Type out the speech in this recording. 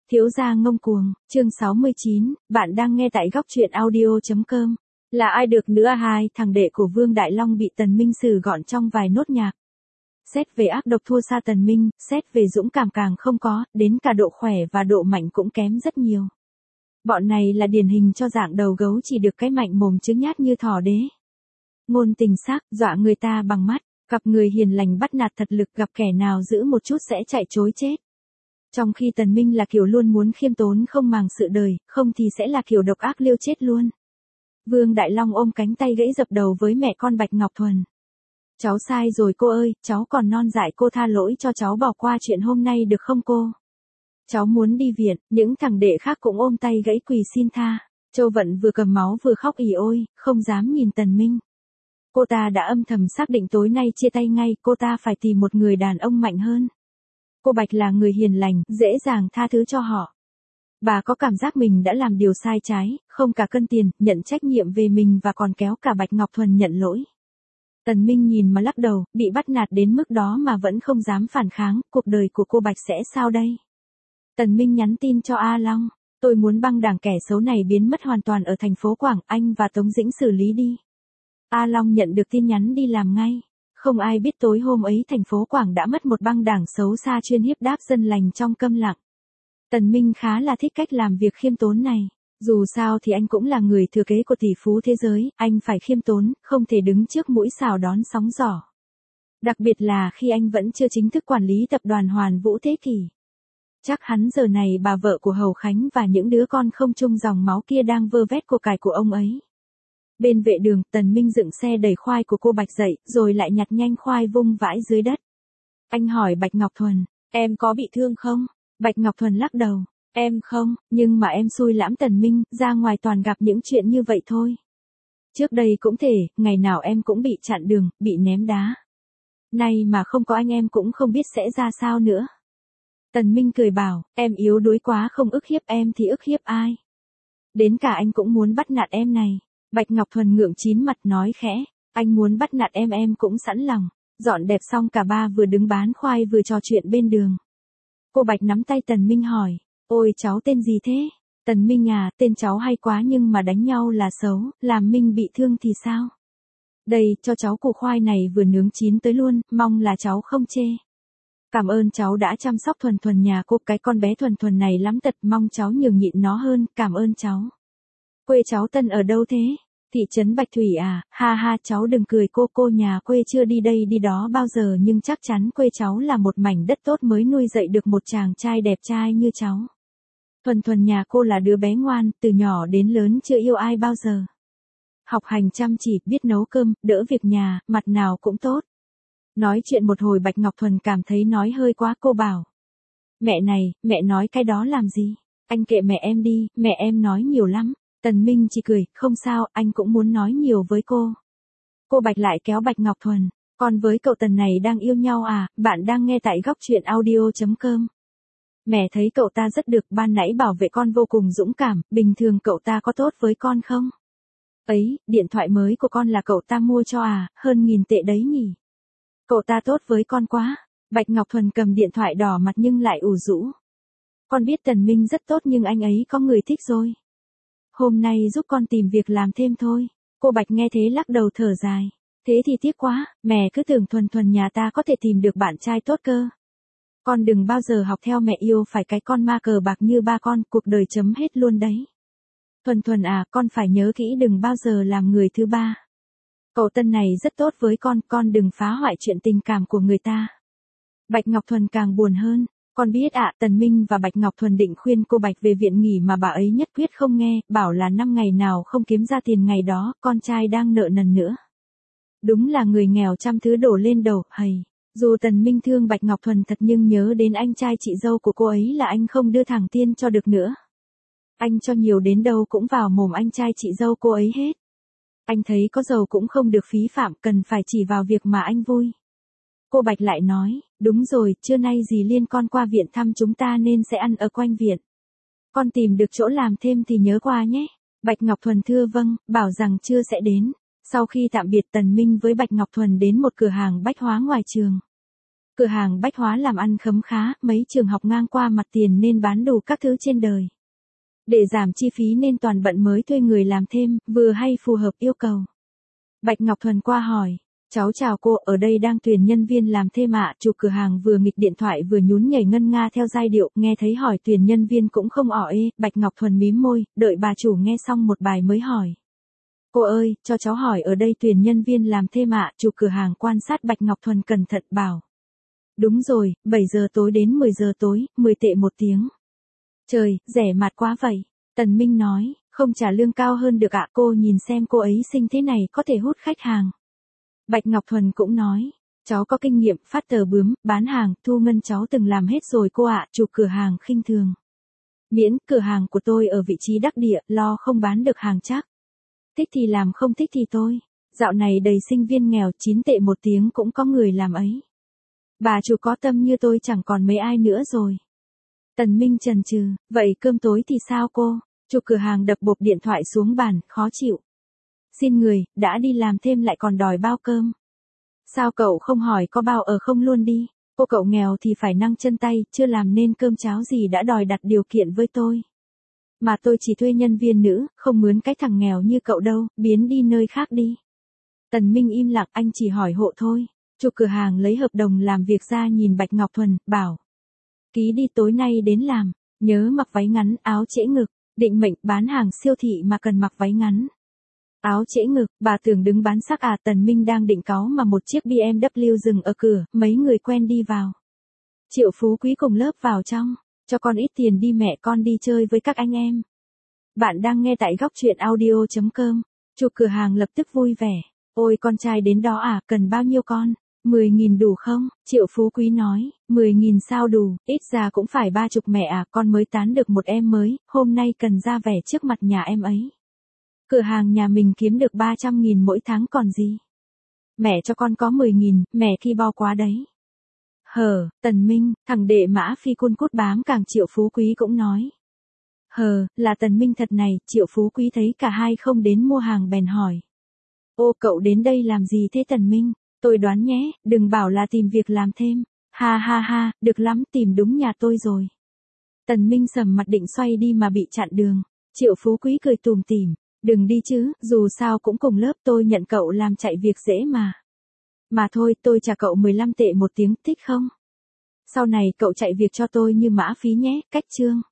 Thiếu gia ngông cuồng, chương 69, bạn đang nghe tại góc truyện audio.com. Là ai được nữa hai thằng đệ của Vương Đại Long bị Tần Minh xử gọn trong vài nốt nhạc. Xét về ác độc thua xa Tần Minh, xét về dũng cảm càng không có, đến cả độ khỏe và độ mạnh cũng kém rất nhiều. Bọn này là điển hình cho dạng đầu gấu chỉ được cái mạnh mồm trứng nhát như thỏ đế. Ngôn tình sắc, dọa người ta bằng mắt, gặp người hiền lành bắt nạt thật lực, gặp kẻ nào giữ một chút sẽ chạy trối chết. Trong khi Tần Minh là kiểu luôn muốn khiêm tốn không màng sự đời, không thì sẽ là kiểu độc ác liêu chết luôn. Vương Đại Long ôm cánh tay gãy dập đầu với mẹ con Bạch Ngọc Thuần. Cháu sai rồi cô ơi, cháu còn non dại, cô tha lỗi cho cháu, bỏ qua chuyện hôm nay được không cô? Cháu muốn đi viện, những thằng đệ khác cũng ôm tay gãy quỳ xin tha. Châu Vận vừa cầm máu vừa khóc ỉ ôi, không dám nhìn Tần Minh. Cô ta đã âm thầm xác định tối nay chia tay ngay, cô ta phải tìm một người đàn ông mạnh hơn. Cô Bạch là người hiền lành, dễ dàng tha thứ cho họ. Bà có cảm giác mình đã làm điều sai trái, không cả cân tiền, nhận trách nhiệm về mình và còn kéo cả Bạch Ngọc Thuần nhận lỗi. Tần Minh nhìn mà lắc đầu, bị bắt nạt đến mức đó mà vẫn không dám phản kháng, cuộc đời của cô Bạch sẽ sao đây? Tần Minh nhắn tin cho A Long, tôi muốn băng đảng kẻ xấu này biến mất hoàn toàn ở thành phố Quảng, anh và Tống Dĩnh xử lý đi. A Long nhận được tin nhắn đi làm ngay. Không ai biết tối hôm ấy thành phố Quảng đã mất một băng đảng xấu xa chuyên hiếp đáp dân lành trong câm lặng. Tần Minh khá là thích cách làm việc khiêm tốn này. Dù sao thì anh cũng là người thừa kế của tỷ phú thế giới, anh phải khiêm tốn, không thể đứng trước mũi xào đón sóng gió. Đặc biệt là khi anh vẫn chưa chính thức quản lý tập đoàn Hoàn Vũ Thế Kỷ. Chắc hắn giờ này bà vợ của Hầu Khánh và những đứa con không chung dòng máu kia đang vơ vét của cải của ông ấy. Bên vệ đường, Tần Minh dựng xe đẩy khoai của cô Bạch dậy, rồi lại nhặt nhanh khoai vung vãi dưới đất. Anh hỏi Bạch Ngọc Thuần, em có bị thương không? Bạch Ngọc Thuần lắc đầu, em không, nhưng mà em xui lãm Tần Minh, ra ngoài toàn gặp những chuyện như vậy thôi. Trước đây cũng thể, ngày nào em cũng bị chặn đường, bị ném đá. Nay mà không có anh em cũng không biết sẽ ra sao nữa. Tần Minh cười bảo, em yếu đuối quá, không ức hiếp em thì ức hiếp ai? Đến cả anh cũng muốn bắt nạt em này. Bạch Ngọc Thuần ngượng chín mặt nói khẽ, anh muốn bắt nạt em cũng sẵn lòng. Dọn đẹp xong cả ba vừa đứng bán khoai vừa trò chuyện bên đường. Cô Bạch nắm tay Tần Minh hỏi, ôi cháu tên gì thế? Tần Minh à, tên cháu hay quá nhưng mà đánh nhau là xấu, làm Minh bị thương thì sao? Đây, cho cháu củ khoai này vừa nướng chín tới luôn, mong là cháu không chê. Cảm ơn cháu đã chăm sóc Thuần Thuần nhà cô, cái con bé Thuần Thuần này lắm tật, mong cháu nhường nhịn nó hơn, cảm ơn cháu. Quê cháu Tân ở đâu thế? Thị trấn Bạch Thủy à, ha ha, cháu đừng cười, cô nhà quê chưa đi đây đi đó bao giờ nhưng chắc chắn quê cháu là một mảnh đất tốt mới nuôi dạy được một chàng trai đẹp trai như cháu. Thuần Thuần nhà cô là đứa bé ngoan, từ nhỏ đến lớn chưa yêu ai bao giờ. Học hành chăm chỉ, biết nấu cơm, đỡ việc nhà, mặt nào cũng tốt. Nói chuyện một hồi Bạch Ngọc Thuần cảm thấy nói hơi quá, cô bảo. Mẹ này, mẹ nói cái đó làm gì? Anh kệ mẹ em đi, mẹ em nói nhiều lắm. Tần Minh chỉ cười, không sao, anh cũng muốn nói nhiều với cô. Cô Bạch lại kéo Bạch Ngọc Thuần, con với cậu Tần này đang yêu nhau à, bạn đang nghe tại góc truyện audio.com. Mẹ thấy cậu ta rất được, ban nãy bảo vệ con vô cùng dũng cảm, bình thường cậu ta có tốt với con không? Ấy, điện thoại mới của con là cậu ta mua cho à, hơn 1000 tệ đấy nhỉ? Cậu ta tốt với con quá. Bạch Ngọc Thuần cầm điện thoại đỏ mặt nhưng lại ủ rũ. Con biết Tần Minh rất tốt nhưng anh ấy có người thích rồi. Hôm nay giúp con tìm việc làm thêm thôi. Cô Bạch nghe thế lắc đầu thở dài. Thế thì tiếc quá, mẹ cứ tưởng Thuần Thuần nhà ta có thể tìm được bạn trai tốt cơ. Con đừng bao giờ học theo mẹ yêu phải cái con ma cờ bạc như ba con, cuộc đời chấm hết luôn đấy. Thuần Thuần à, con phải nhớ kỹ đừng bao giờ làm người thứ ba. Cậu Tân này rất tốt với con đừng phá hoại chuyện tình cảm của người ta. Bạch Ngọc Thuần càng buồn hơn. Con biết ạ, Tần Minh và Bạch Ngọc Thuần định khuyên cô Bạch về viện nghỉ mà bà ấy nhất quyết không nghe, bảo là 5 ngày nào không kiếm ra tiền ngày đó, con trai đang nợ nần nữa. Đúng là người nghèo trăm thứ đổ lên đầu, hầy. Dù Tần Minh thương Bạch Ngọc Thuần thật nhưng nhớ đến anh trai chị dâu của cô ấy là anh không đưa thẳng tiền cho được nữa. Anh cho nhiều đến đâu cũng vào mồm anh trai chị dâu cô ấy hết. Anh thấy có giàu cũng không được phí phạm, cần phải chỉ vào việc mà anh vui. Cô Bạch lại nói, đúng rồi, trưa nay dì Liên con qua viện thăm chúng ta nên sẽ ăn ở quanh viện. Con tìm được chỗ làm thêm thì nhớ qua nhé. Bạch Ngọc Thuần thưa vâng, bảo rằng trưa sẽ đến. Sau khi tạm biệt Tần Minh với Bạch Ngọc Thuần đến một cửa hàng bách hóa ngoài trường. Cửa hàng bách hóa làm ăn khấm khá, mấy trường học ngang qua mặt tiền nên bán đủ các thứ trên đời. Để giảm chi phí nên toàn bận mới thuê người làm thêm, vừa hay phù hợp yêu cầu. Bạch Ngọc Thuần qua hỏi, cháu chào cô, ở đây đang tuyển nhân viên làm thêm ạ. Chủ cửa hàng vừa nghịch điện thoại vừa nhún nhảy ngân nga theo giai điệu, nghe thấy hỏi tuyển nhân viên cũng không ỏ ê. Bạch Ngọc Thuần mím môi, đợi bà chủ nghe xong một bài mới hỏi. Cô ơi, cho cháu hỏi ở đây tuyển nhân viên làm thêm ạ. Chủ cửa hàng quan sát Bạch Ngọc Thuần cẩn thận bảo. Đúng rồi, 7 giờ tối đến 10 giờ tối, 10 tệ một tiếng. Trời, rẻ mạt quá vậy. Tần Minh nói, không trả lương cao hơn được ạ. Cô nhìn xem cô ấy xinh thế này có thể hút khách hàng. Bạch Ngọc Thuần cũng nói, cháu có kinh nghiệm phát tờ bướm, bán hàng, thu ngân cháu từng làm hết rồi cô ạ. Chủ cửa hàng khinh thường. Miễn, cửa hàng của tôi ở vị trí đắc địa, lo không bán được hàng chắc. Thích thì làm, không thích thì thôi. Dạo này đầy sinh viên nghèo, 9 tệ một tiếng cũng có người làm ấy. Bà chủ có tâm như tôi chẳng còn mấy ai nữa rồi. Tần Minh chần chừ, vậy cơm tối thì sao cô? Chủ cửa hàng đập bộp điện thoại xuống bàn, khó chịu. Xin người, đã đi làm thêm lại còn đòi bao cơm. Sao cậu không hỏi có bao ở không luôn đi? Cô cậu nghèo thì phải nâng chân tay, chưa làm nên cơm cháo gì đã đòi đặt điều kiện với tôi. Mà tôi chỉ thuê nhân viên nữ, không mướn cái thằng nghèo như cậu đâu, biến đi nơi khác đi. Tần Minh im lặng, anh chỉ hỏi hộ thôi. Chủ cửa hàng lấy hợp đồng làm việc ra nhìn Bạch Ngọc Thuần, bảo. Ký đi, tối nay đến làm, nhớ mặc váy ngắn, áo trễ ngực, định mệnh bán hàng siêu thị mà cần mặc váy ngắn. Áo trễ ngực, bà tưởng đứng bán sắc à? Tần Minh đang định cáu mà một chiếc BMW dừng ở cửa, mấy người quen đi vào. Triệu Phú Quý cùng lớp vào trong, cho con ít tiền đi mẹ con đi chơi với các anh em. Bạn đang nghe tại góc truyện audio.com, chủ cửa hàng lập tức vui vẻ. Ôi con trai đến đó à, cần bao nhiêu con? 10.000 đủ không? Triệu Phú Quý nói, 10.000 sao đủ, ít ra cũng phải 30 mẹ à, con mới tán được một em mới, hôm nay cần ra vẻ trước mặt nhà em ấy. Cửa hàng nhà mình kiếm được 300.000 mỗi tháng còn gì? Mẹ cho con có 10.000, mẹ ki bo quá đấy. Hờ, Tần Minh, thằng đệ Mã Phi cun cút bám càng. Triệu Phú Quý cũng nói. Hờ, là Tần Minh thật này. Triệu Phú Quý thấy cả hai không đến mua hàng bèn hỏi. Ô cậu đến đây làm gì thế Tần Minh? Tôi đoán nhé, đừng bảo là tìm việc làm thêm. Ha ha ha, được lắm, tìm đúng nhà tôi rồi. Tần Minh sầm mặt định xoay đi mà bị chặn đường. Triệu Phú Quý cười tủm tỉm. Đừng đi chứ, dù sao cũng cùng lớp, tôi nhận cậu làm chạy việc dễ mà. Mà thôi, tôi trả cậu 15 tệ một tiếng, thích không? Sau này cậu chạy việc cho tôi như Mã Phí nhé, cách chương.